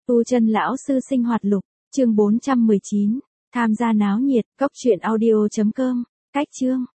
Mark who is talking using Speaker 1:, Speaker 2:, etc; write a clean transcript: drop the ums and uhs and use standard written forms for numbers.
Speaker 1: Tu chân lão sư sinh hoạt lục, chương 419, tham gia náo nhiệt, cốc truyện audio.com, cách chương.